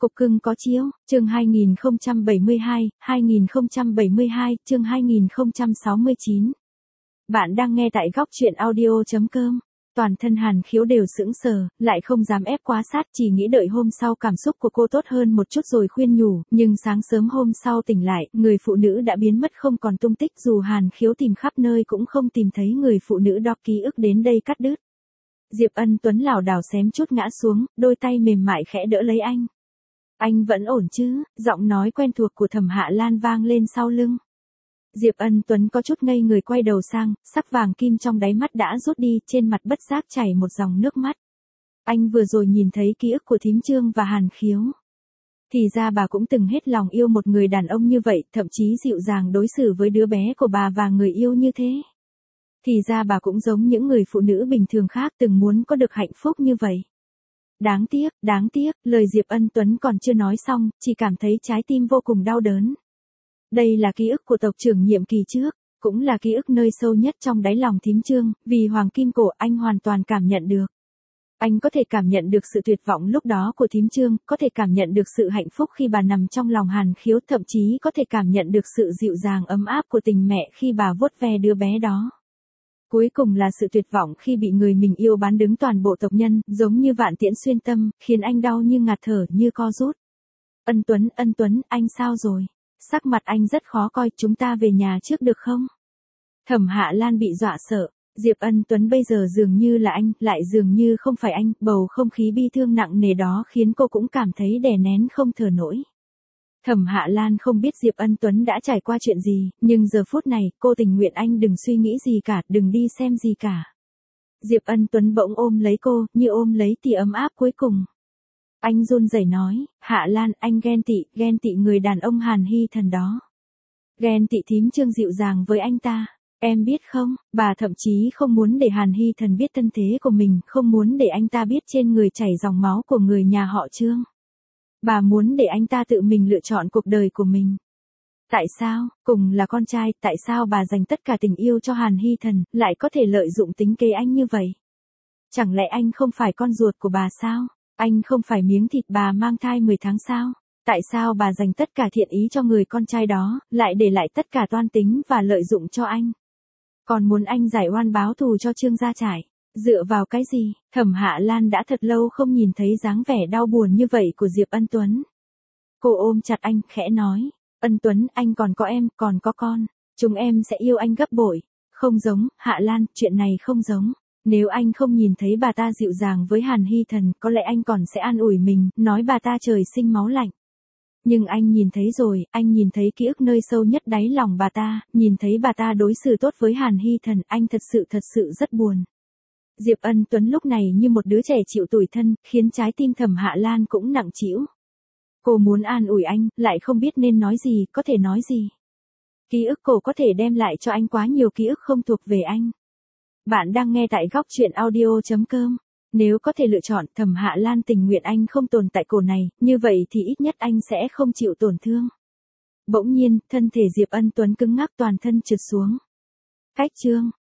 Cục cưng có chiếu, chương 2072, chương 2069. Bạn đang nghe tại góc truyện audio.com. Toàn thân Hàn Khiếu đều sững sờ, lại không dám ép quá sát, chỉ nghĩ đợi hôm sau cảm xúc của cô tốt hơn một chút rồi khuyên nhủ, nhưng sáng sớm hôm sau tỉnh lại, người phụ nữ đã biến mất không còn tung tích, dù Hàn Khiếu tìm khắp nơi cũng không tìm thấy người phụ nữ đó, ký ức đến đây cắt đứt. Diệp Ân Tuấn lảo đảo xém chút ngã xuống, đôi tay mềm mại khẽ đỡ lấy anh. Anh vẫn ổn chứ? Giọng nói quen thuộc của Thẩm Hạ Lan vang lên sau lưng. Diệp Ân Tuấn có chút ngây người, quay đầu sang, sắc vàng kim trong đáy mắt đã rút đi, trên mặt bất giác chảy một dòng nước mắt. Anh vừa rồi nhìn thấy ký ức của Thím Trương và Hàn Khiếu. Thì ra bà cũng từng hết lòng yêu một người đàn ông như vậy, thậm chí dịu dàng đối xử với đứa bé của bà và người yêu như thế. Thì ra bà cũng giống những người phụ nữ bình thường khác, từng muốn có được hạnh phúc như vậy. Đáng tiếc, lời Diệp Ân Tuấn còn chưa nói xong, chỉ cảm thấy trái tim vô cùng đau đớn. Đây là ký ức của tộc trưởng nhiệm kỳ trước, cũng là ký ức nơi sâu nhất trong đáy lòng Thím Trương, vì hoàng kim cổ anh hoàn toàn cảm nhận được. Anh có thể cảm nhận được sự tuyệt vọng lúc đó của Thím Trương, có thể cảm nhận được sự hạnh phúc khi bà nằm trong lòng Hàn Khiếu, thậm chí có thể cảm nhận được sự dịu dàng ấm áp của tình mẹ khi bà vuốt ve đứa bé đó. Cuối cùng là sự tuyệt vọng khi bị người mình yêu bán đứng toàn bộ tộc nhân, giống như vạn tiễn xuyên tâm, khiến anh đau như ngạt thở, như co rút. Ân Tuấn, anh sao rồi? Sắc mặt anh rất khó coi, chúng ta về nhà trước được không? Thẩm Hạ Lan bị dọa sợ, Diệp Ân Tuấn bây giờ dường như là anh, lại dường như không phải anh, bầu không khí bi thương nặng nề đó khiến cô cũng cảm thấy đè nén không thở nổi. Thẩm Hạ Lan không biết Diệp Ân Tuấn đã trải qua chuyện gì, nhưng giờ phút này, cô tình nguyện anh đừng suy nghĩ gì cả, đừng đi xem gì cả. Diệp Ân Tuấn bỗng ôm lấy cô, như ôm lấy tia ấm áp cuối cùng. Anh run rẩy nói, Hạ Lan, anh ghen tị người đàn ông Hàn Hy Thần đó. Ghen tị Thím Trương dịu dàng với anh ta. Em biết không, bà thậm chí không muốn để Hàn Hy Thần biết thân thế của mình, không muốn để anh ta biết trên người chảy dòng máu của người nhà họ Trương. Bà muốn để anh ta tự mình lựa chọn cuộc đời của mình. Tại sao, cùng là con trai, tại sao bà dành tất cả tình yêu cho Hàn Hy Thần, lại có thể lợi dụng tính kế anh như vậy? Chẳng lẽ anh không phải con ruột của bà sao? Anh không phải miếng thịt bà mang thai 10 tháng sao? Tại sao bà dành tất cả thiện ý cho người con trai đó, lại để lại tất cả toan tính và lợi dụng cho anh? Còn muốn anh giải oan báo thù cho Trương gia trải. Dựa vào cái gì? Thẩm Hạ Lan đã thật lâu không nhìn thấy dáng vẻ đau buồn như vậy của Diệp Ân Tuấn. Cô ôm chặt anh, khẽ nói, Ân Tuấn, anh còn có em, còn có con. Chúng em sẽ yêu anh gấp bội. Không giống, Hạ Lan, chuyện này không giống. Nếu anh không nhìn thấy bà ta dịu dàng với Hàn Hy Thần, có lẽ anh còn sẽ an ủi mình, nói bà ta trời sinh máu lạnh. Nhưng anh nhìn thấy rồi, anh nhìn thấy ký ức nơi sâu nhất đáy lòng bà ta, nhìn thấy bà ta đối xử tốt với Hàn Hy Thần, anh thật sự rất buồn. Diệp Ân Tuấn lúc này như một đứa trẻ chịu tủi thân, khiến trái tim Thẩm Hạ Lan cũng nặng trĩu. Cô muốn an ủi anh, lại không biết nên nói gì, có thể nói gì. Ký ức cô có thể đem lại cho anh quá nhiều ký ức không thuộc về anh. Bạn đang nghe tại góc truyện audio.com. Nếu có thể lựa chọn, Thẩm Hạ Lan tình nguyện anh không tồn tại cổ này, như vậy thì ít nhất anh sẽ không chịu tổn thương. Bỗng nhiên, thân thể Diệp Ân Tuấn cứng ngắc, toàn thân trượt xuống. Cách Trương,